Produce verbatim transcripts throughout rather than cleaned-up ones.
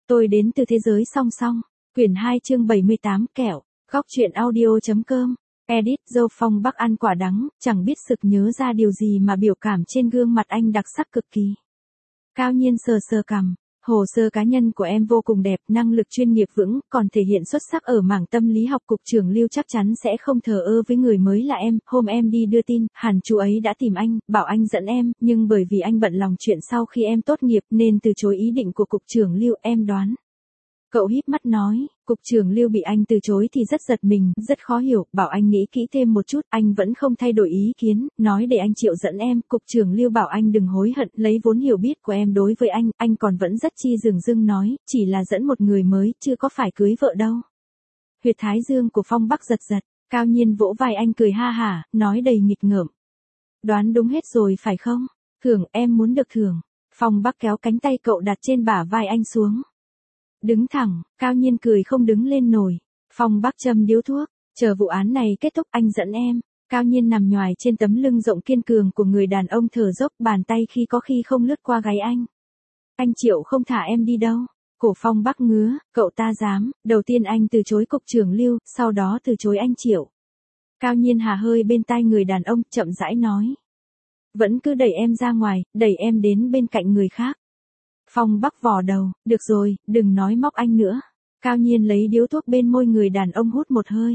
Tôi đến từ thế giới song song. Quyển hai chương bảy mươi tám kẹo. Góc truyện audio.com. Edit. Dâu Phong Bắc ăn quả đắng, chẳng biết sực nhớ ra điều gì mà biểu cảm trên gương mặt anh đặc sắc cực kỳ. Cao Nhiên sờ sờ cằm. Hồ sơ cá nhân của em vô cùng đẹp, năng lực chuyên nghiệp vững, còn thể hiện xuất sắc ở mảng tâm lý học. Cục trưởng Lưu chắc chắn sẽ không thờ ơ với người mới là em. Hôm em đi đưa tin, hẳn chú ấy đã tìm anh, bảo anh dẫn em, nhưng bởi vì anh bận lòng chuyện sau khi em tốt nghiệp nên từ chối ý định của Cục trưởng Lưu, em đoán. Cậu híp mắt nói, Cục trưởng Lưu bị anh từ chối thì rất giật mình, rất khó hiểu, bảo anh nghĩ kỹ thêm một chút, anh vẫn không thay đổi ý kiến, nói để anh Triệu dẫn em. Cục trưởng Lưu bảo anh đừng hối hận, lấy vốn hiểu biết của em đối với anh, anh còn vẫn rất chi dửng dưng nói, chỉ là dẫn một người mới, chưa có phải cưới vợ đâu. Huyệt thái dương của Phong Bắc giật giật, Cao Nhiên vỗ vai anh cười ha hả, nói đầy nghịch ngợm. Đoán đúng hết rồi phải không? Thưởng, em muốn được thưởng. Phong Bắc kéo cánh tay cậu đặt trên bả vai anh xuống. Đứng thẳng, Cao Nhiên cười không đứng lên nổi. Phong Bắc châm điếu thuốc, chờ vụ án này kết thúc anh dẫn em. Cao Nhiên nằm nhoài trên tấm lưng rộng kiên cường của người đàn ông thở dốc, bàn tay khi có khi không lướt qua gáy anh. Anh Triệu không thả em đi đâu. Cổ Phong Bắc ngứa, cậu ta dám, đầu tiên anh từ chối Cục trưởng Lưu, sau đó từ chối anh Triệu. Cao Nhiên hà hơi bên tai người đàn ông, chậm rãi nói. Vẫn cứ đẩy em ra ngoài, đẩy em đến bên cạnh người khác. Phong Bắc vò đầu, được rồi, đừng nói móc anh nữa. Cao Nhiên lấy điếu thuốc bên môi người đàn ông hút một hơi.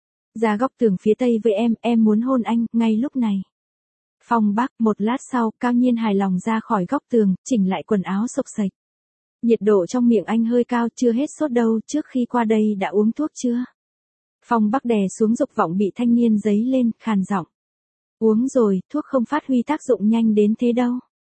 Ra góc tường phía tây với em, em muốn hôn anh, ngay lúc này. Phong Bắc, một lát sau, Cao Nhiên hài lòng ra khỏi góc tường, chỉnh lại quần áo xộc xệch. Nhiệt độ trong miệng anh hơi cao, chưa hết sốt đâu, trước khi qua đây đã uống thuốc chưa? Phong Bắc đè xuống dục vọng bị thanh niên dấy lên, khàn giọng. Uống rồi, thuốc không phát huy tác dụng nhanh đến thế đâu.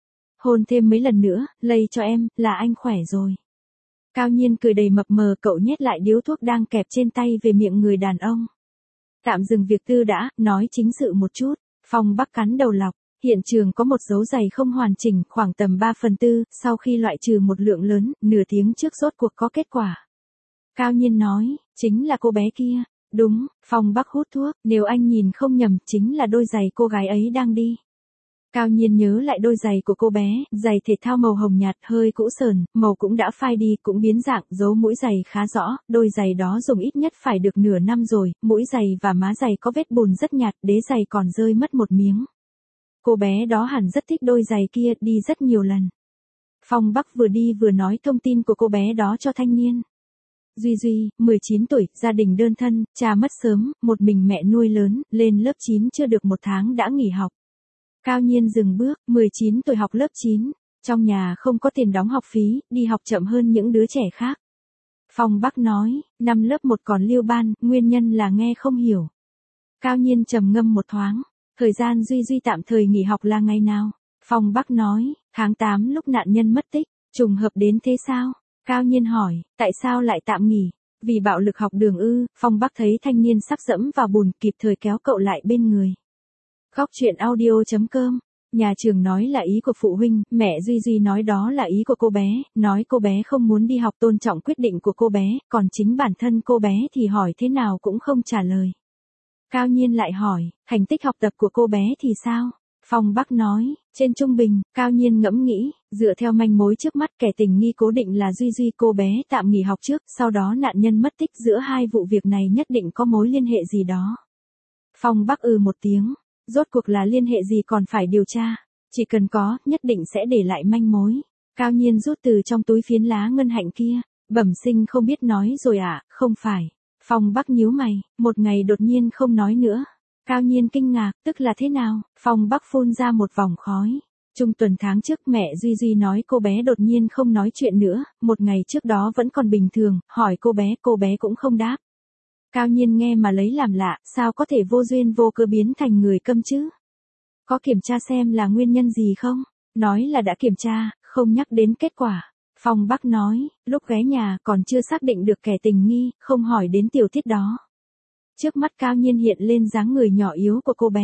Hôn thêm mấy lần nữa, lây cho em, là anh khỏe rồi. Cao Nhiên cười đầy mập mờ, cậu nhét lại điếu thuốc đang kẹp trên tay về miệng người đàn ông. Tạm dừng việc tư đã, nói chính sự một chút. Phong Bắc cắn đầu lọc, hiện trường có một dấu giày không hoàn chỉnh, khoảng tầm ba phần tư, sau khi loại trừ một lượng lớn, nửa tiếng trước rốt cuộc có kết quả. Cao Nhiên nói, chính là cô bé kia. Đúng, Phong Bắc hút thuốc, nếu anh nhìn không nhầm, chính là đôi giày cô gái ấy đang đi. Cao Nhiên nhớ lại đôi giày của cô bé, giày thể thao màu hồng nhạt, hơi cũ sờn, màu cũng đã phai đi, cũng biến dạng, dấu mũi giày khá rõ, đôi giày đó dùng ít nhất phải được nửa năm rồi, mũi giày và má giày có vết bùn rất nhạt, đế giày còn rơi mất một miếng. Cô bé đó hẳn rất thích đôi giày kia, đi rất nhiều lần. Phong Bắc vừa đi vừa nói thông tin của cô bé đó cho thanh niên. Duy Duy, mười chín tuổi, gia đình đơn thân, cha mất sớm, một mình mẹ nuôi lớn, lên lớp chín chưa được một tháng đã nghỉ học. Cao Nhiên dừng bước, mười chín tuổi học lớp chín, trong nhà không có tiền đóng học phí, đi học chậm hơn những đứa trẻ khác. Phong Bắc nói, năm lớp một còn lưu ban, nguyên nhân là nghe không hiểu. Cao Nhiên trầm ngâm một thoáng, thời gian Duy Duy tạm thời nghỉ học là ngày nào? Phong Bắc nói, tháng tám lúc nạn nhân mất tích, trùng hợp đến thế sao? Cao Nhiên hỏi, tại sao lại tạm nghỉ? Vì bạo lực học đường ư? Phong Bắc thấy thanh niên sắp dẫm vào bùn, kịp thời kéo cậu lại bên người. Góc truyện audio.com. Nhà trường nói là ý của phụ huynh, mẹ Duy Duy nói đó là ý của cô bé, nói cô bé không muốn đi học, tôn trọng quyết định của cô bé, còn chính bản thân cô bé thì hỏi thế nào cũng không trả lời. Cao Nhiên lại hỏi, thành tích học tập của cô bé thì sao? Phong Bắc nói, trên trung bình. Cao Nhiên ngẫm nghĩ, dựa theo manh mối trước mắt, kẻ tình nghi cố định là Duy Duy, cô bé tạm nghỉ học trước, sau đó nạn nhân mất tích, giữa hai vụ việc này nhất định có mối liên hệ gì đó. Phong Bắc ừ một tiếng. Rốt cuộc là liên hệ gì còn phải điều tra, chỉ cần có, nhất định sẽ để lại manh mối. Cao Nhiên rút từ trong túi phiến lá ngân hạnh kia, bẩm sinh không biết nói rồi à, không phải. Phong Bắc nhíu mày, một ngày đột nhiên không nói nữa. Cao Nhiên kinh ngạc, tức là thế nào? Phong Bắc phun ra một vòng khói. Trung tuần tháng trước mẹ Duy Duy nói cô bé đột nhiên không nói chuyện nữa, một ngày trước đó vẫn còn bình thường, hỏi cô bé, cô bé cũng không đáp. Cao Nhiên nghe mà lấy làm lạ, sao có thể vô duyên vô cớ biến thành người câm chứ? Có kiểm tra xem là nguyên nhân gì không? Nói là đã kiểm tra, không nhắc đến kết quả. Phong Bắc nói, lúc ghé nhà còn chưa xác định được kẻ tình nghi, không hỏi đến tiểu tiết đó. Trước mắt Cao Nhiên hiện lên dáng người nhỏ yếu của cô bé.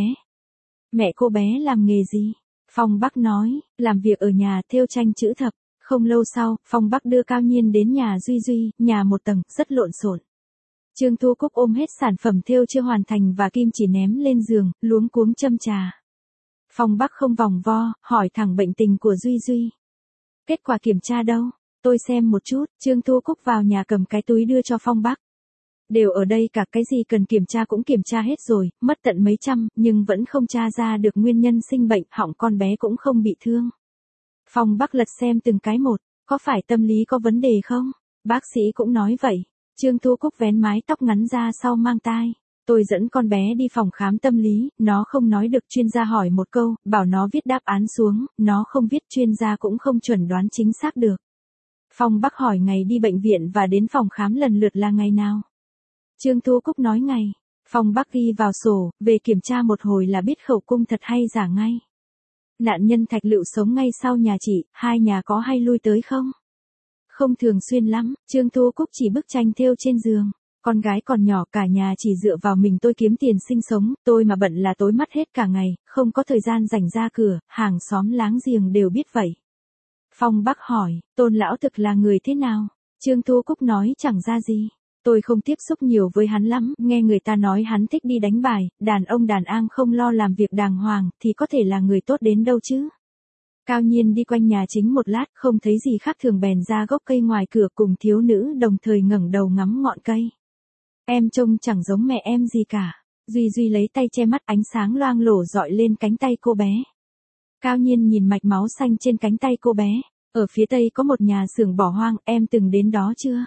Mẹ cô bé làm nghề gì? Phong Bắc nói, làm việc ở nhà thêu tranh chữ thập. Không lâu sau, Phong Bắc đưa Cao Nhiên đến nhà Duy Duy, nhà một tầng, rất lộn xộn. Trương Thu Cúc ôm hết sản phẩm thêu chưa hoàn thành và kim chỉ ném lên giường, luống cuống châm trà. Phong Bắc không vòng vo, hỏi thẳng bệnh tình của Duy Duy. Kết quả kiểm tra đâu? tôi xem một chút, Trương Thu Cúc vào nhà cầm cái túi đưa cho Phong Bắc. Đều ở đây cả, cái gì cần kiểm tra cũng kiểm tra hết rồi, mất tận mấy trăm, nhưng vẫn không tra ra được nguyên nhân sinh bệnh, họng con bé cũng không bị thương. Phong Bắc lật xem từng cái một, có phải tâm lý có vấn đề không? Bác sĩ cũng nói vậy. Trương Thu Cúc vén mái tóc ngắn ra sau mang tai. Tôi dẫn con bé đi phòng khám tâm lý, nó không nói được, chuyên gia hỏi một câu, bảo nó viết đáp án xuống, nó không viết, chuyên gia cũng không chuẩn đoán chính xác được. Phong Bắc hỏi ngày đi bệnh viện và đến phòng khám lần lượt là ngày nào. Trương Thu Cúc nói ngày. Phong Bắc ghi vào sổ, về kiểm tra một hồi là biết khẩu cung thật hay giả ngay. Nạn nhân Thạch Lựu sống ngay sau nhà chị, hai nhà có hay lui tới không? Không thường xuyên lắm, Trương Thu Cúc chỉ bức tranh thêu trên giường. Con gái còn nhỏ, cả nhà chỉ dựa vào mình tôi kiếm tiền sinh sống, tôi mà bận là tối mắt hết cả ngày, không có thời gian rảnh ra cửa, hàng xóm láng giềng đều biết vậy. Phong Bắc hỏi, Tôn lão thực là người thế nào? Trương Thu Cúc nói chẳng ra gì. Tôi không tiếp xúc nhiều với hắn lắm, nghe người ta nói hắn thích đi đánh bài, đàn ông đàn an không lo làm việc đàng hoàng, thì có thể là người tốt đến đâu chứ. Cao Nhiên đi quanh nhà chính một lát, không thấy gì khác thường bèn ra gốc cây ngoài cửa cùng thiếu nữ đồng thời ngẩng đầu ngắm ngọn cây. Em trông chẳng giống mẹ em gì cả. Duy Duy lấy tay che mắt, ánh sáng loang lổ dọi lên cánh tay cô bé. Cao Nhiên nhìn mạch máu xanh trên cánh tay cô bé. Ở phía tây có một nhà xưởng bỏ hoang, em từng đến đó chưa?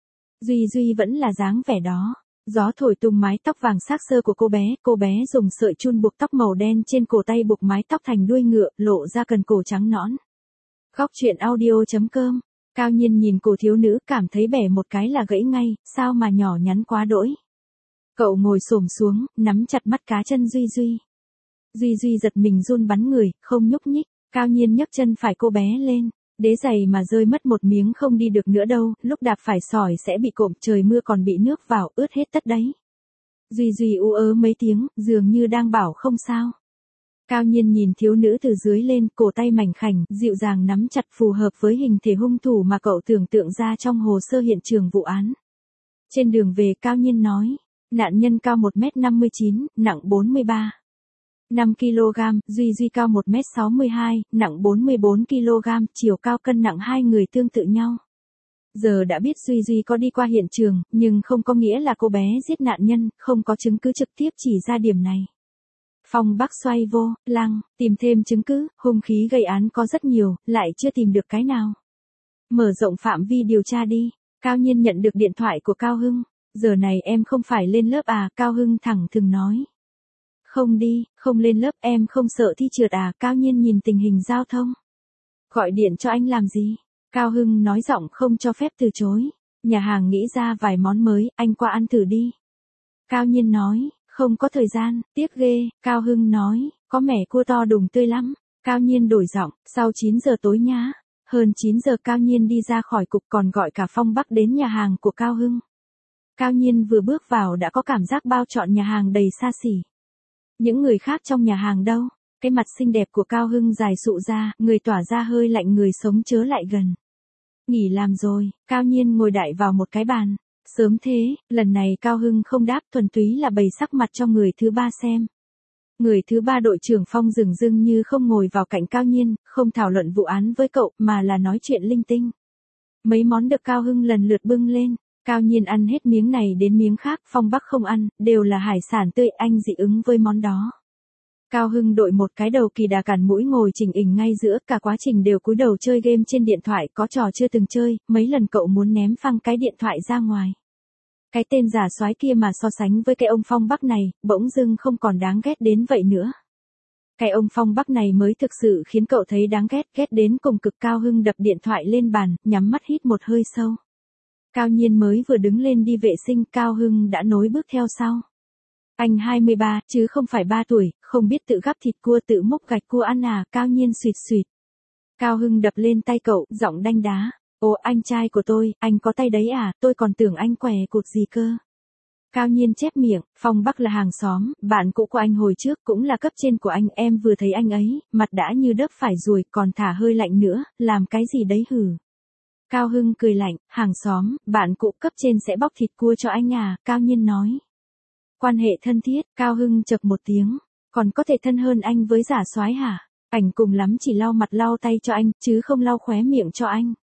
Duy Duy vẫn là dáng vẻ đó. Gió thổi tung mái tóc vàng xác xơ của cô bé, cô bé dùng sợi chun buộc tóc màu đen trên cổ tay buộc mái tóc thành đuôi ngựa, lộ ra cần cổ trắng nõn. Góc truyện audio chấm com. Cao Nhiên nhìn cô thiếu nữ, cảm thấy bẻ một cái là gãy ngay, sao mà nhỏ nhắn quá đỗi. Cậu ngồi xổm xuống, nắm chặt mắt cá chân Duy Duy. Duy Duy giật mình run bắn người, không nhúc nhích. Cao Nhiên nhấc chân phải cô bé lên. Đế giày mà rơi mất một miếng không đi được nữa đâu, lúc đạp phải sỏi sẽ bị cộm, trời mưa còn bị nước vào, ướt hết tất đấy. Duy Duy ú ớ mấy tiếng, dường như đang bảo không sao. Cao Nhiên nhìn thiếu nữ từ dưới lên, cổ tay mảnh khảnh, dịu dàng nắm chặt phù hợp với hình thể hung thủ mà cậu tưởng tượng ra trong hồ sơ hiện trường vụ án. Trên đường về Cao Nhiên nói, nạn nhân cao một mét năm mươi chín, nặng bốn mươi ba. năm ki lô gam, Duy Duy cao một mét sáu mươi hai, nặng bốn mươi bốn ki lô gam, chiều cao cân nặng hai người tương tự nhau. Giờ đã biết Duy Duy có đi qua hiện trường, nhưng không có nghĩa là cô bé giết nạn nhân, không có chứng cứ trực tiếp chỉ ra điểm này. Phong Bắc xoay vô, lăng, tìm thêm chứng cứ, hung khí gây án có rất nhiều, lại chưa tìm được cái nào. Mở rộng phạm vi điều tra đi. Cao Nhiên nhận được điện thoại của Cao Hưng. Giờ này em không phải lên lớp à, Cao Hưng thẳng thừng nói. Không đi, không lên lớp, em không sợ thi trượt à, Cao Nhiên nhìn tình hình giao thông. Gọi điện cho anh làm gì? Cao Hưng nói giọng không cho phép từ chối. Nhà hàng nghĩ ra vài món mới, anh qua ăn thử đi. Cao Nhiên nói, không có thời gian, tiếc ghê. Cao Hưng nói, có mẻ cua to đùng tươi lắm. Cao Nhiên đổi giọng, sau chín giờ tối nhá. Hơn chín giờ Cao Nhiên đi ra khỏi cục còn gọi cả Phong Bắc đến nhà hàng của Cao Hưng. Cao Nhiên vừa bước vào đã có cảm giác bao trọn nhà hàng đầy xa xỉ. Những người khác trong nhà hàng đâu? Cái mặt xinh đẹp của Cao Hưng dài sụ ra, người tỏa ra hơi lạnh, người sống chớ lại gần. Nghỉ làm rồi, Cao Nhiên ngồi đại vào một cái bàn. Sớm thế, lần này Cao Hưng không đáp, thuần túy là bày sắc mặt cho người thứ ba xem. Người thứ ba đội trưởng Phong dường dưng như không ngồi vào cạnh Cao Nhiên, không thảo luận vụ án với cậu, mà là nói chuyện linh tinh. Mấy món được Cao Hưng lần lượt bưng lên. Cao Nhiên ăn hết miếng này đến miếng khác, Phong Bắc không ăn, đều là hải sản tươi, anh dị ứng với món đó. Cao Hưng đội một cái đầu kỳ đà cản mũi ngồi chỉnh ỉnh ngay giữa, cả quá trình đều cúi đầu chơi game trên điện thoại, có trò chưa từng chơi, mấy lần cậu muốn ném phăng cái điện thoại ra ngoài. Cái tên giả soái kia mà so sánh với cái ông Phong Bắc này, bỗng dưng không còn đáng ghét đến vậy nữa. Cái ông Phong Bắc này mới thực sự khiến cậu thấy đáng ghét, ghét đến cùng cực. Cao Hưng đập điện thoại lên bàn, nhắm mắt hít một hơi sâu. Cao Nhiên mới vừa đứng lên đi vệ sinh, Cao Hưng đã nối bước theo sau. Anh hai mươi ba, chứ không phải ba tuổi, không biết tự gắp thịt cua tự múc gạch cua ăn à, Cao Nhiên suýt suýt. Cao Hưng đập lên tay cậu, giọng đanh đá. Ồ, anh trai của tôi, anh có tay đấy à, tôi còn tưởng anh què cụt gì cơ. Cao Nhiên chép miệng, Phong Bắc là hàng xóm, bạn cũ của anh hồi trước, cũng là cấp trên của anh, em vừa thấy anh ấy, mặt đã như đớp phải ruồi, còn thả hơi lạnh nữa, làm cái gì đấy hử. Cao Hưng cười lạnh, hàng xóm, bạn cũ cấp trên sẽ bóc thịt cua cho anh à, Cao Nhiên nói. Quan hệ thân thiết, Cao Hưng chậc một tiếng, còn có thể thân hơn anh với giả soái hả? Ảnh cùng lắm chỉ lau mặt lau tay cho anh, chứ không lau khóe miệng cho anh.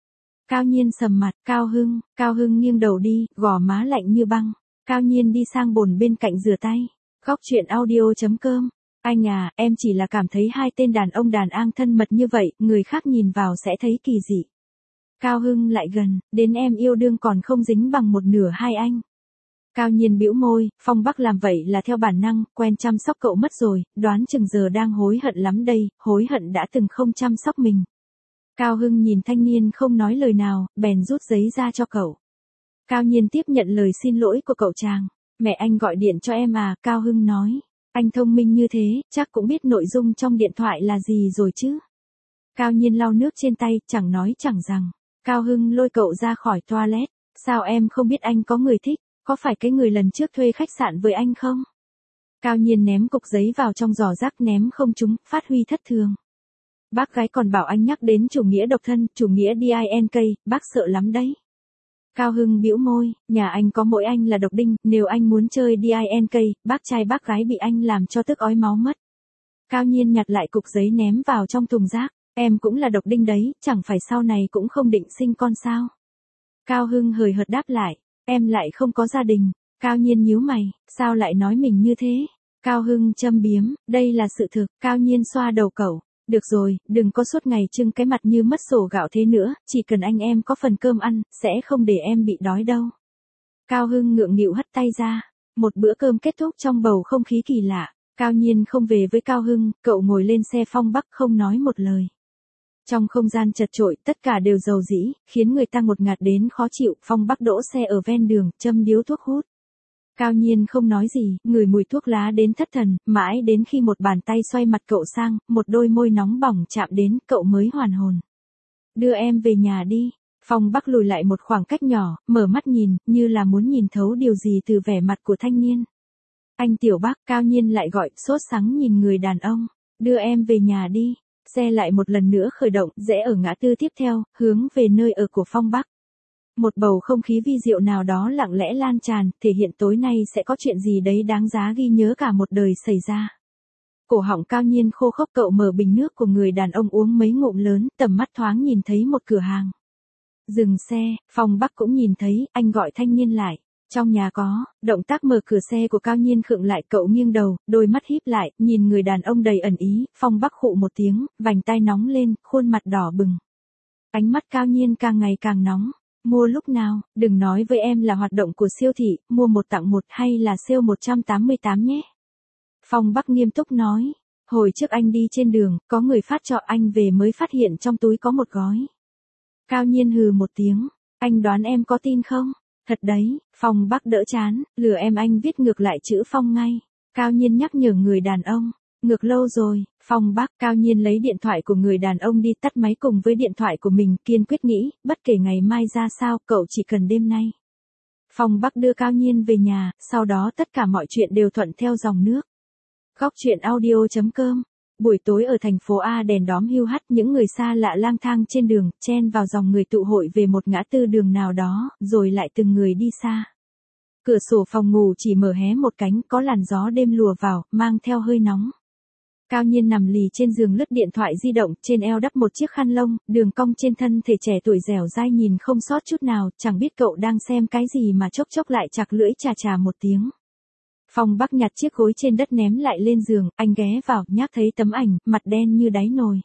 Cao Nhiên sầm mặt, Cao Hưng, Cao Hưng nghiêng đầu đi, gò má lạnh như băng. Cao Nhiên đi sang bồn bên cạnh rửa tay. Góc chuyện audio.com. Anh à, em chỉ là cảm thấy hai tên đàn ông đàn an thân mật như vậy, người khác nhìn vào sẽ thấy kỳ dị. Cao Hưng lại gần, đến em yêu đương còn không dính bằng một nửa hai anh. Cao Nhiên bĩu môi, Phong Bắc làm vậy là theo bản năng, quen chăm sóc cậu mất rồi, đoán chừng giờ đang hối hận lắm đây, hối hận đã từng không chăm sóc mình. Cao Hưng nhìn thanh niên không nói lời nào, bèn rút giấy ra cho cậu. Cao Nhiên tiếp nhận lời xin lỗi của cậu chàng. Mẹ anh gọi điện cho em à, Cao Hưng nói. Anh thông minh như thế, chắc cũng biết nội dung trong điện thoại là gì rồi chứ. Cao Nhiên lau nước trên tay, chẳng nói chẳng rằng. Cao Hưng lôi cậu ra khỏi toilet. Sao em không biết anh có người thích, có phải cái người lần trước thuê khách sạn với anh không? Cao Nhiên ném cục giấy vào trong giỏ rác ném không trúng, phát huy thất thường. Bác gái còn bảo anh nhắc đến chủ nghĩa độc thân, chủ nghĩa đê i en ca, bác sợ lắm đấy. Cao Hưng bĩu môi, nhà anh có mỗi anh là độc đinh, nếu anh muốn chơi đê i en ca, bác trai bác gái bị anh làm cho tức ói máu mất. Cao Nhiên nhặt lại cục giấy ném vào trong thùng rác, em cũng là độc đinh đấy, chẳng phải sau này cũng không định sinh con sao? Cao Hưng hời hợt đáp lại, em lại không có gia đình. Cao Nhiên nhíu mày, sao lại nói mình như thế? Cao Hưng châm biếm, đây là sự thực. Cao Nhiên xoa đầu cậu. Được rồi, đừng có suốt ngày trưng cái mặt như mất sổ gạo thế nữa, chỉ cần anh em có phần cơm ăn, sẽ không để em bị đói đâu. Cao Hưng ngượng nghịu hất tay ra. Một bữa cơm kết thúc trong bầu không khí kỳ lạ. Cao Nhiên không về với Cao Hưng, cậu ngồi lên xe Phong Bắc không nói một lời. Trong không gian chật chội, tất cả đều dầu dĩ, khiến người ta ngột ngạt đến khó chịu. Phong Bắc đỗ xe ở ven đường, châm điếu thuốc hút. Cao Nhiên không nói gì, ngửi mùi thuốc lá đến thất thần, mãi đến khi một bàn tay xoay mặt cậu sang, một đôi môi nóng bỏng chạm đến, cậu mới hoàn hồn. Đưa em về nhà đi. Phong Bắc lùi lại một khoảng cách nhỏ, mở mắt nhìn, như là muốn nhìn thấu điều gì từ vẻ mặt của thanh niên. Anh Tiểu Bắc, Cao Nhiên lại gọi, sốt sắng nhìn người đàn ông. Đưa em về nhà đi. Xe lại một lần nữa khởi động, rẽ ở ngã tư tiếp theo, hướng về nơi ở của Phong Bắc. Một bầu không khí vi diệu nào đó lặng lẽ lan tràn, thể hiện tối nay sẽ có chuyện gì đấy đáng giá ghi nhớ cả một đời xảy ra. Cổ họng Cao Nhiên khô khốc, cậu mở bình nước của người đàn ông uống mấy ngụm lớn, tầm mắt thoáng nhìn thấy một cửa hàng. Dừng xe, Phong Bắc cũng nhìn thấy, anh gọi thanh niên lại. Trong nhà có. Động tác mở cửa xe của Cao Nhiên khựng lại, cậu nghiêng đầu, đôi mắt híp lại, nhìn người đàn ông đầy ẩn ý. Phong Bắc khụ một tiếng, vành tai nóng lên, khuôn mặt đỏ bừng. Ánh mắt Cao Nhiên càng ngày càng nóng. Mua lúc nào, đừng nói với em là hoạt động của siêu thị, mua một tặng một hay là sale một trăm tám mươi tám nhé. Phong Bắc nghiêm túc nói, hồi trước anh đi trên đường, có người phát cho anh về mới phát hiện trong túi có một gói. Cao Nhiên hừ một tiếng, anh đoán em có tin không? Thật đấy, Phong Bắc đỡ chán, lừa em anh viết ngược lại chữ Phong ngay. Cao Nhiên nhắc nhở người đàn ông. Ngược lâu rồi, Phong Bắc. Cao Nhiên lấy điện thoại của người đàn ông đi, tắt máy cùng với điện thoại của mình, kiên quyết nghĩ, bất kể ngày mai ra sao, cậu chỉ cần đêm nay. Phong Bắc đưa Cao Nhiên về nhà, sau đó tất cả mọi chuyện đều thuận theo dòng nước. Góc chuyện audio.com. Buổi tối ở thành phố A, đèn đóm hiu hắt, những người xa lạ lang thang trên đường, chen vào dòng người tụ hội về một ngã tư đường nào đó, rồi lại từng người đi xa. Cửa sổ phòng ngủ chỉ mở hé một cánh, có làn gió đêm lùa vào, mang theo hơi nóng. Cao Nhiên nằm lì trên giường lướt điện thoại di động, trên eo đắp một chiếc khăn lông, đường cong trên thân thể trẻ tuổi dẻo dai nhìn không sót chút nào, chẳng biết cậu đang xem cái gì mà chốc chốc lại chạc lưỡi chà chà một tiếng. Phong Bắc nhặt chiếc gối trên đất ném lại lên giường, anh ghé vào, nhắc thấy tấm ảnh, mặt đen như đáy nồi.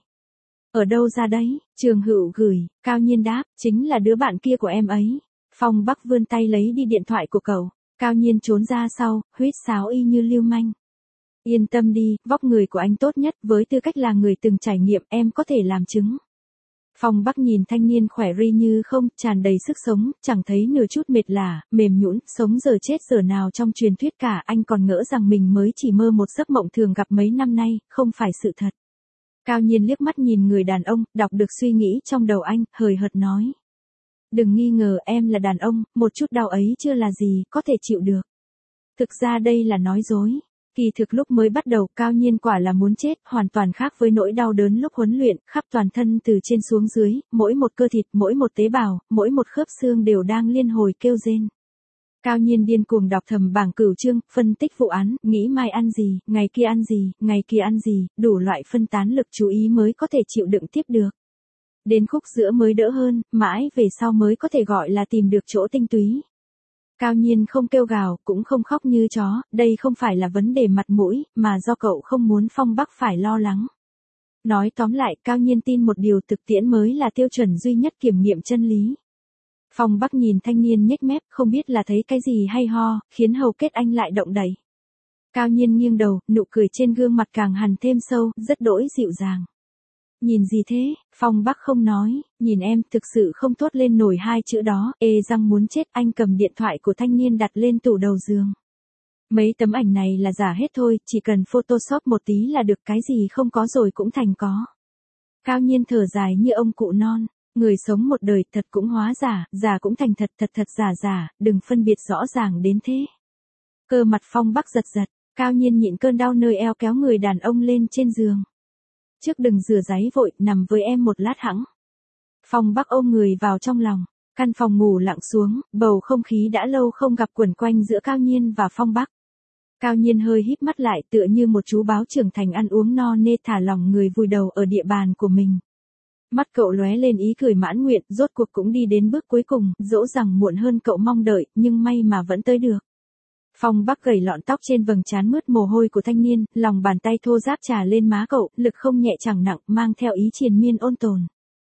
Ở đâu ra đấy? Trường Hữu gửi. Cao Nhiên đáp, chính là đứa bạn kia của em ấy. Phong Bắc vươn tay lấy đi điện thoại của cậu. Cao Nhiên trốn ra sau, huýt sáo y như lưu manh. Yên tâm đi, vóc người của anh tốt nhất, với tư cách là người từng trải nghiệm, em có thể làm chứng. Phong Bắc nhìn thanh niên khỏe ri như không, tràn đầy sức sống, chẳng thấy nửa chút mệt lả, mềm nhũn, sống giờ chết giờ nào trong truyền thuyết cả, anh còn ngỡ rằng mình mới chỉ mơ một giấc mộng thường gặp mấy năm nay, không phải sự thật. Cao Nhiên liếc mắt nhìn người đàn ông, đọc được suy nghĩ trong đầu anh, hời hợt nói. Đừng nghi ngờ, em là đàn ông, một chút đau ấy chưa là gì, có thể chịu được. Thực ra đây là nói dối. Kỳ thực lúc mới bắt đầu, Cao Nhiên quả là muốn chết, hoàn toàn khác với nỗi đau đớn lúc huấn luyện, khắp toàn thân từ trên xuống dưới, mỗi một cơ thịt, mỗi một tế bào, mỗi một khớp xương đều đang liên hồi kêu rên. Cao Nhiên điên cuồng đọc thầm bảng cửu chương, phân tích vụ án, nghĩ mai ăn gì, ngày kia ăn gì, ngày kia ăn gì, đủ loại phân tán lực chú ý mới có thể chịu đựng tiếp được. Đến khúc giữa mới đỡ hơn, mãi về sau mới có thể gọi là tìm được chỗ tinh túy. Cao Nhiên không kêu gào, cũng không khóc như chó, đây không phải là vấn đề mặt mũi, mà do cậu không muốn Phong Bắc phải lo lắng. Nói tóm lại, Cao Nhiên tin một điều thực tiễn mới là tiêu chuẩn duy nhất kiểm nghiệm chân lý. Phong Bắc nhìn thanh niên nhếch mép, không biết là thấy cái gì hay ho, khiến hầu kết anh lại động đậy. Cao Nhiên nghiêng đầu, nụ cười trên gương mặt càng hằn thêm sâu, rất đỗi dịu dàng. Nhìn gì thế? Phong Bắc không nói, nhìn em, thực sự không thốt lên nổi hai chữ đó, ê răng muốn chết. Anh cầm điện thoại của thanh niên đặt lên tủ đầu giường. Mấy tấm ảnh này là giả hết thôi, chỉ cần photoshop một tí là được, cái gì không có rồi cũng thành có. Cao Nhiên thở dài như ông cụ non, người sống một đời thật cũng hóa giả, giả cũng thành thật, thật thật giả giả, đừng phân biệt rõ ràng đến thế. Cơ mặt Phong Bắc giật giật, Cao Nhiên nhịn cơn đau nơi eo kéo người đàn ông lên trên giường. Trước đừng rửa ráy vội, nằm với em một lát hẵng. Phong Bắc ôm người vào trong lòng, căn phòng ngủ lặng xuống, bầu không khí đã lâu không gặp quẩn quanh giữa Cao Nhiên và Phong Bắc. Cao Nhiên hơi híp mắt lại tựa như một chú báo trưởng thành ăn uống no nê thả lỏng người vùi đầu ở địa bàn của mình. Mắt cậu lóe lên ý cười mãn nguyện, rốt cuộc cũng đi đến bước cuối cùng, dẫu rằng muộn hơn cậu mong đợi, nhưng may mà vẫn tới được. Phong Bắc gầy lọn tóc trên vầng trán mướt mồ hôi của thanh niên, lòng bàn tay thô ráp trà lên má cậu, lực không nhẹ chẳng nặng, mang theo ý triền miên ôn tồn.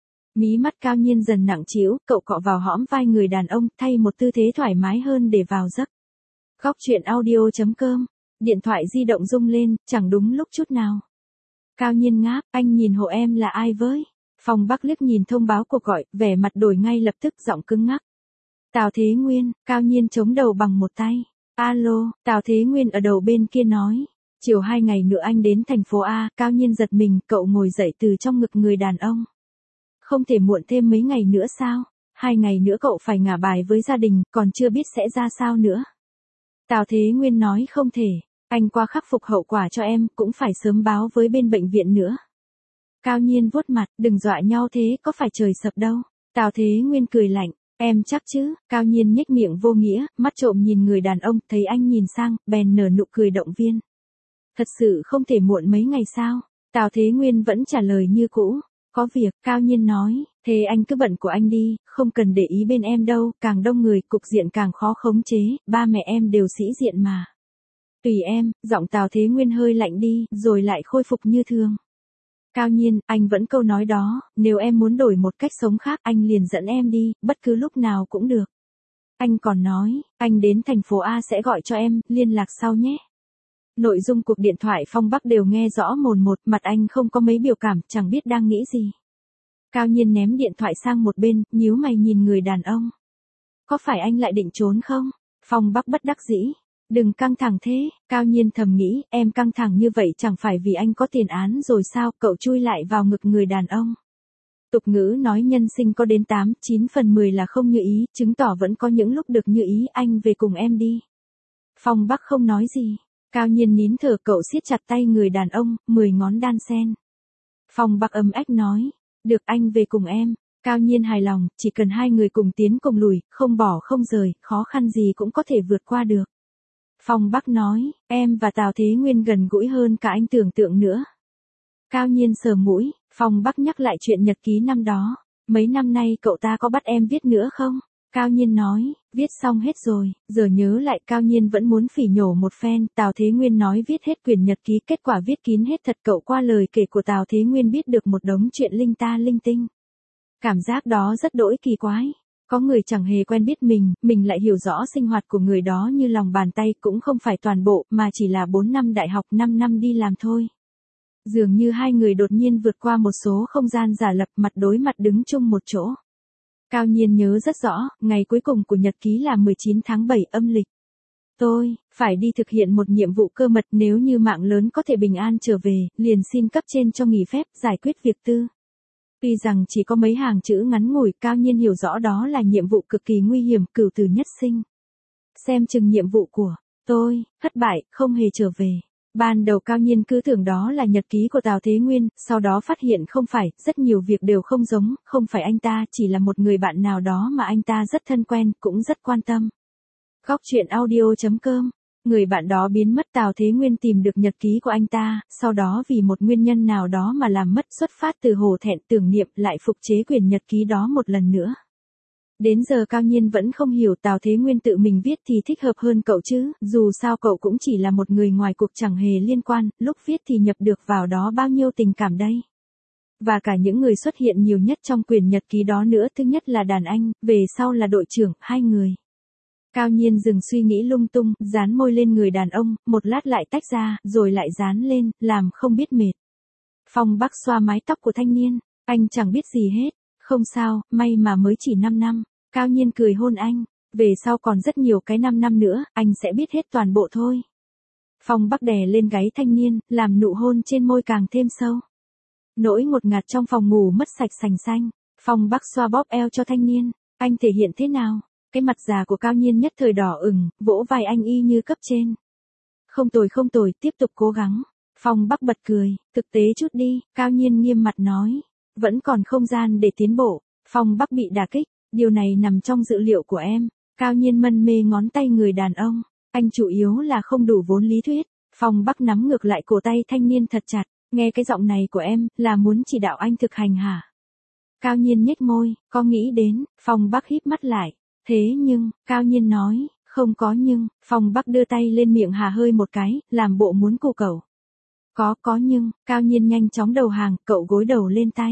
Mí mắt Cao Nhiên dần nặng trĩu, cậu cọ vào hõm vai người đàn ông, thay một tư thế thoải mái hơn để vào giấc. Góc truyện audio chấm com. Điện thoại di động rung lên, chẳng đúng lúc chút nào. Cao Nhiên ngáp, anh nhìn hộ em là ai với? Phong Bắc liếc nhìn thông báo cuộc gọi, vẻ mặt đổi ngay lập tức, giọng cứng ngắc. Tào Thế Nguyên. Cao Nhiên chống đầu bằng một tay. Alo, Tào Thế Nguyên ở đầu bên kia nói. Chiều hai ngày nữa anh đến thành phố A. Cao Nhiên giật mình, cậu ngồi dậy từ trong ngực người đàn ông. Không thể muộn thêm mấy ngày nữa sao? Hai ngày nữa cậu phải ngả bài với gia đình, còn chưa biết sẽ ra sao nữa. Tào Thế Nguyên nói không thể, anh qua khắc phục hậu quả cho em, cũng phải sớm báo với bên bệnh viện nữa. Cao Nhiên vuốt mặt, đừng dọa nhau thế, có phải trời sập đâu. Tào Thế Nguyên cười lạnh, em chắc chứ? Cao Nhiên nhếch miệng vô nghĩa, mắt trộm nhìn người đàn ông, thấy anh nhìn sang, bèn nở nụ cười động viên. Thật sự không thể muộn mấy ngày sao? Tào Thế Nguyên vẫn trả lời như cũ. Có việc, Cao Nhiên nói, thế anh cứ bận của anh đi, không cần để ý bên em đâu, càng đông người, cục diện càng khó khống chế, ba mẹ em đều sĩ diện mà. Tùy em, giọng Tào Thế Nguyên hơi lạnh đi, rồi lại khôi phục như thường. Cao Nhiên, anh vẫn câu nói đó, nếu em muốn đổi một cách sống khác, anh liền dẫn em đi, bất cứ lúc nào cũng được. Anh còn nói, anh đến thành phố A sẽ gọi cho em, liên lạc sau nhé. Nội dung cuộc điện thoại Phong Bắc đều nghe rõ mồn một, mặt anh không có mấy biểu cảm, chẳng biết đang nghĩ gì. Cao Nhiên ném điện thoại sang một bên, nhíu mày nhìn người đàn ông. Có phải anh lại định trốn không? Phong Bắc bất đắc dĩ. Đừng căng thẳng thế, Cao Nhiên thầm nghĩ, em căng thẳng như vậy chẳng phải vì anh có tiền án rồi sao? Cậu chui lại vào ngực người đàn ông. Tục ngữ nói nhân sinh có đến tám, chín phần mười là không như ý, chứng tỏ vẫn có những lúc được như ý, anh về cùng em đi. Phong Bắc không nói gì. Cao Nhiên nín thở, cậu siết chặt tay người đàn ông, mười ngón đan sen. Phong Bắc âm ách nói, được anh về cùng em. Cao Nhiên hài lòng, chỉ cần hai người cùng tiến cùng lùi, không bỏ không rời, khó khăn gì cũng có thể vượt qua được. Phong Bắc nói, em và Tào Thế Nguyên gần gũi hơn cả anh tưởng tượng nữa. Cao Nhiên sờ mũi, Phong Bắc nhắc lại chuyện nhật ký năm đó. Mấy năm nay cậu ta có bắt em viết nữa không? Cao Nhiên nói, viết xong hết rồi, giờ nhớ lại Cao Nhiên vẫn muốn phỉ nhổ một phen, Tào Thế Nguyên nói viết hết quyển nhật ký, kết quả viết kín hết thật, cậu qua lời kể của Tào Thế Nguyên biết được một đống chuyện linh ta linh tinh. Cảm giác đó rất đỗi kỳ quái, có người chẳng hề quen biết mình, mình lại hiểu rõ sinh hoạt của người đó như lòng bàn tay, cũng không phải toàn bộ, mà chỉ là bốn năm đại học, năm năm đi làm thôi. Dường như hai người đột nhiên vượt qua một số không gian giả lập, mặt đối mặt đứng chung một chỗ. Cao Nhiên nhớ rất rõ, ngày cuối cùng của nhật ký là mười chín tháng bảy âm lịch. Tôi, phải đi thực hiện một nhiệm vụ cơ mật, nếu như mạng lớn có thể bình an trở về, liền xin cấp trên cho nghỉ phép, giải quyết việc tư. Tuy rằng chỉ có mấy hàng chữ ngắn ngủi, Cao Nhiên hiểu rõ đó là nhiệm vụ cực kỳ nguy hiểm, cửu tử nhất sinh. Xem chừng nhiệm vụ của tôi, thất bại, không hề trở về. Ban đầu Cao Nhiên cứ tưởng đó là nhật ký của Tào Thế Nguyên, sau đó phát hiện không phải, rất nhiều việc đều không giống, không phải anh ta, chỉ là một người bạn nào đó mà anh ta rất thân quen, cũng rất quan tâm. Góc truyện audio chấm com Người bạn đó biến mất. Tào Thế Nguyên tìm được nhật ký của anh ta, sau đó vì một nguyên nhân nào đó mà làm mất, xuất phát từ hổ thẹn tưởng niệm, lại phục chế quyển nhật ký đó một lần nữa. Đến giờ Cao Nhiên vẫn không hiểu Tào Thế Nguyên tự mình viết thì thích hợp hơn cậu chứ, dù sao cậu cũng chỉ là một người ngoài cuộc chẳng hề liên quan, lúc viết thì nhập được vào đó bao nhiêu tình cảm đây. Và cả những người xuất hiện nhiều nhất trong quyển nhật ký đó nữa, thứ nhất là đàn anh, về sau là đội trưởng, hai người. Cao Nhiên dừng suy nghĩ lung tung, dán môi lên người đàn ông, một lát lại tách ra, rồi lại dán lên, làm không biết mệt. Phong Bắc xoa mái tóc của thanh niên, anh chẳng biết gì hết, không sao, may mà mới chỉ năm năm. Cao Nhiên cười hôn anh, về sau còn rất nhiều cái năm năm nữa, anh sẽ biết hết toàn bộ thôi. Phong Bắc đè lên gáy thanh niên, làm nụ hôn trên môi càng thêm sâu. Nỗi ngột ngạt trong phòng ngủ mất sạch sành xanh. Phong Bắc xoa bóp eo cho thanh niên, anh thể hiện thế nào? Cái mặt già của Cao Nhiên nhất thời đỏ ửng, vỗ vai anh y như cấp trên. Không tồi không tồi, tiếp tục cố gắng. Phong Bắc bật cười, thực tế chút đi. Cao Nhiên nghiêm mặt nói, vẫn còn không gian để tiến bộ. Phong Bắc bị đả kích, điều này nằm trong dự liệu của em. Cao Nhiên mân mê ngón tay người đàn ông, anh chủ yếu là không đủ vốn lý thuyết. Phong Bắc nắm ngược lại cổ tay thanh niên thật chặt, nghe cái giọng này của em, là muốn chỉ đạo anh thực hành hả? Cao Nhiên nhếch môi, có nghĩ đến. Phong Bắc híp mắt lại. Thế nhưng, Cao Nhiên nói, không có nhưng. Phong Bắc đưa tay lên miệng hà hơi một cái, làm bộ muốn cù cậu. Có, có nhưng. Cao Nhiên nhanh chóng đầu hàng, cậu gối đầu lên tay.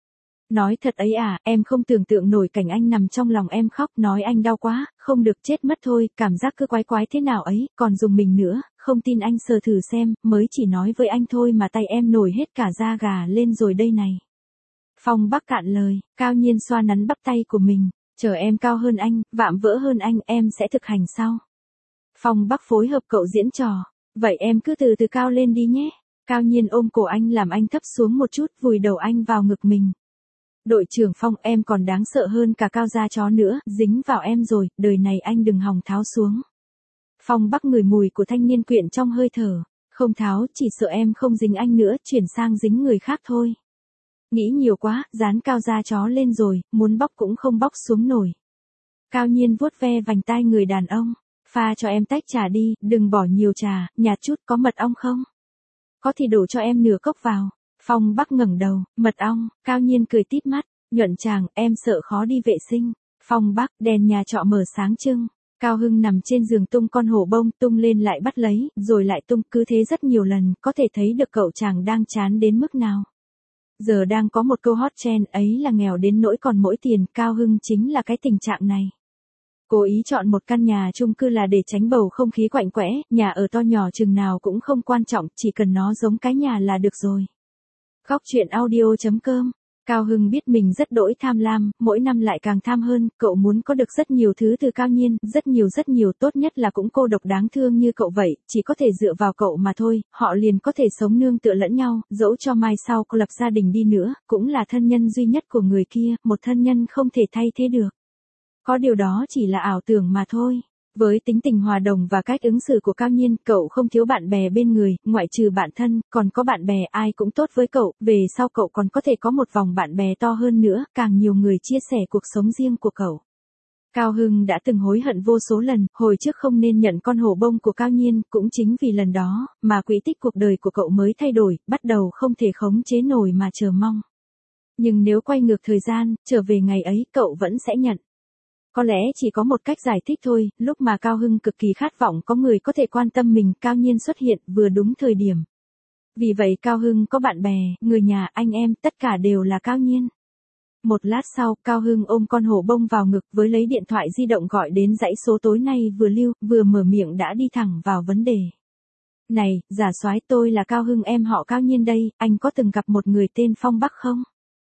Nói thật ấy à, em không tưởng tượng nổi cảnh anh nằm trong lòng em khóc, nói anh đau quá, không được chết mất thôi, cảm giác cứ quái quái thế nào ấy, còn dùng mình nữa, không tin anh sờ thử xem, mới chỉ nói với anh thôi mà tay em nổi hết cả da gà lên rồi đây này. Phong Bắc cạn lời, Cao Nhiên xoa nắn bắp tay của mình, chờ em cao hơn anh, vạm vỡ hơn anh, em sẽ thực hành sau. Phong Bắc phối hợp cậu diễn trò, vậy em cứ từ từ cao lên đi nhé. Cao Nhiên ôm cổ anh làm anh thấp xuống một chút, vùi đầu anh vào ngực mình. Đội trưởng Phong, em còn đáng sợ hơn cả Cao gia chó nữa, dính vào em rồi, đời này anh đừng hòng tháo xuống. Phong Bắc ngửi mùi của thanh niên quyện trong hơi thở, không tháo, chỉ sợ em không dính anh nữa, chuyển sang dính người khác thôi. Nghĩ nhiều quá, dán Cao gia chó lên rồi, muốn bóc cũng không bóc xuống nổi. Cao Nhiên vuốt ve vành tai người đàn ông, pha cho em tách trà đi, đừng bỏ nhiều trà, nhạt chút, có mật ong không? Có thì đổ cho em nửa cốc vào. Phong Bắc ngẩng đầu, mật ong. Cao Nhiên cười tít mắt, nhuận chàng, em sợ khó đi vệ sinh. Phong Bắc, đèn nhà trọ mở sáng trưng. Cao Hưng nằm trên giường tung con hổ bông, tung lên lại bắt lấy, rồi lại tung, cứ thế rất nhiều lần, có thể thấy được cậu chàng đang chán đến mức nào. Giờ đang có một câu hot trend, ấy là nghèo đến nỗi còn mỗi tiền. Cao Hưng chính là cái tình trạng này. Cố ý chọn một căn nhà chung cư là để tránh bầu không khí quạnh quẽ, nhà ở to nhỏ chừng nào cũng không quan trọng, chỉ cần nó giống cái nhà là được rồi. Góc truyện audio chấm com. Cao Hưng biết mình rất đỗi tham lam, mỗi năm lại càng tham hơn, cậu muốn có được rất nhiều thứ từ Cao Nhiên, rất nhiều rất nhiều, tốt nhất là cũng cô độc đáng thương như cậu vậy, chỉ có thể dựa vào cậu mà thôi, họ liền có thể sống nương tựa lẫn nhau, dẫu cho mai sau có lập gia đình đi nữa, cũng là thân nhân duy nhất của người kia, một thân nhân không thể thay thế được. Có điều đó chỉ là ảo tưởng mà thôi. Với tính tình hòa đồng và cách ứng xử của Cao Nhiên, cậu không thiếu bạn bè bên người, ngoại trừ bạn thân, còn có bạn bè ai cũng tốt với cậu, về sau cậu còn có thể có một vòng bạn bè to hơn nữa, càng nhiều người chia sẻ cuộc sống riêng của cậu. Cao Hưng đã từng hối hận vô số lần, hồi trước không nên nhận con hổ bông của Cao Nhiên, cũng chính vì lần đó, mà quỹ tích cuộc đời của cậu mới thay đổi, bắt đầu không thể khống chế nổi mà chờ mong. Nhưng nếu quay ngược thời gian, trở về ngày ấy, cậu vẫn sẽ nhận. Có lẽ chỉ có một cách giải thích thôi, lúc mà Cao Hưng cực kỳ khát vọng có người có thể quan tâm mình, Cao Nhiên xuất hiện, vừa đúng thời điểm. Vì vậy Cao Hưng có bạn bè, người nhà, anh em, tất cả đều là Cao Nhiên. Một lát sau, Cao Hưng ôm con hổ bông vào ngực, với lấy điện thoại di động gọi đến dãy số tối nay vừa lưu, vừa mở miệng đã đi thẳng vào vấn đề. Này, giả soái, tôi là Cao Hưng, em họ Cao Nhiên đây, anh có từng gặp một người tên Phong Bắc không?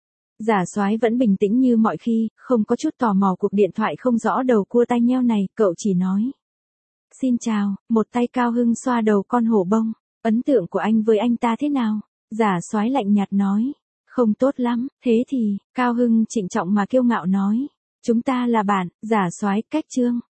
Giả soái vẫn bình tĩnh như mọi khi, không có chút tò mò cuộc điện thoại không rõ đầu cua tai nheo này, cậu chỉ nói. Xin chào, một tay Cao Hưng xoa đầu con hổ bông, ấn tượng của anh với anh ta thế nào? Giả soái lạnh nhạt nói. Không tốt lắm, thế thì, Cao Hưng trịnh trọng mà kiêu ngạo nói. Chúng ta là bạn, giả soái, cách chương.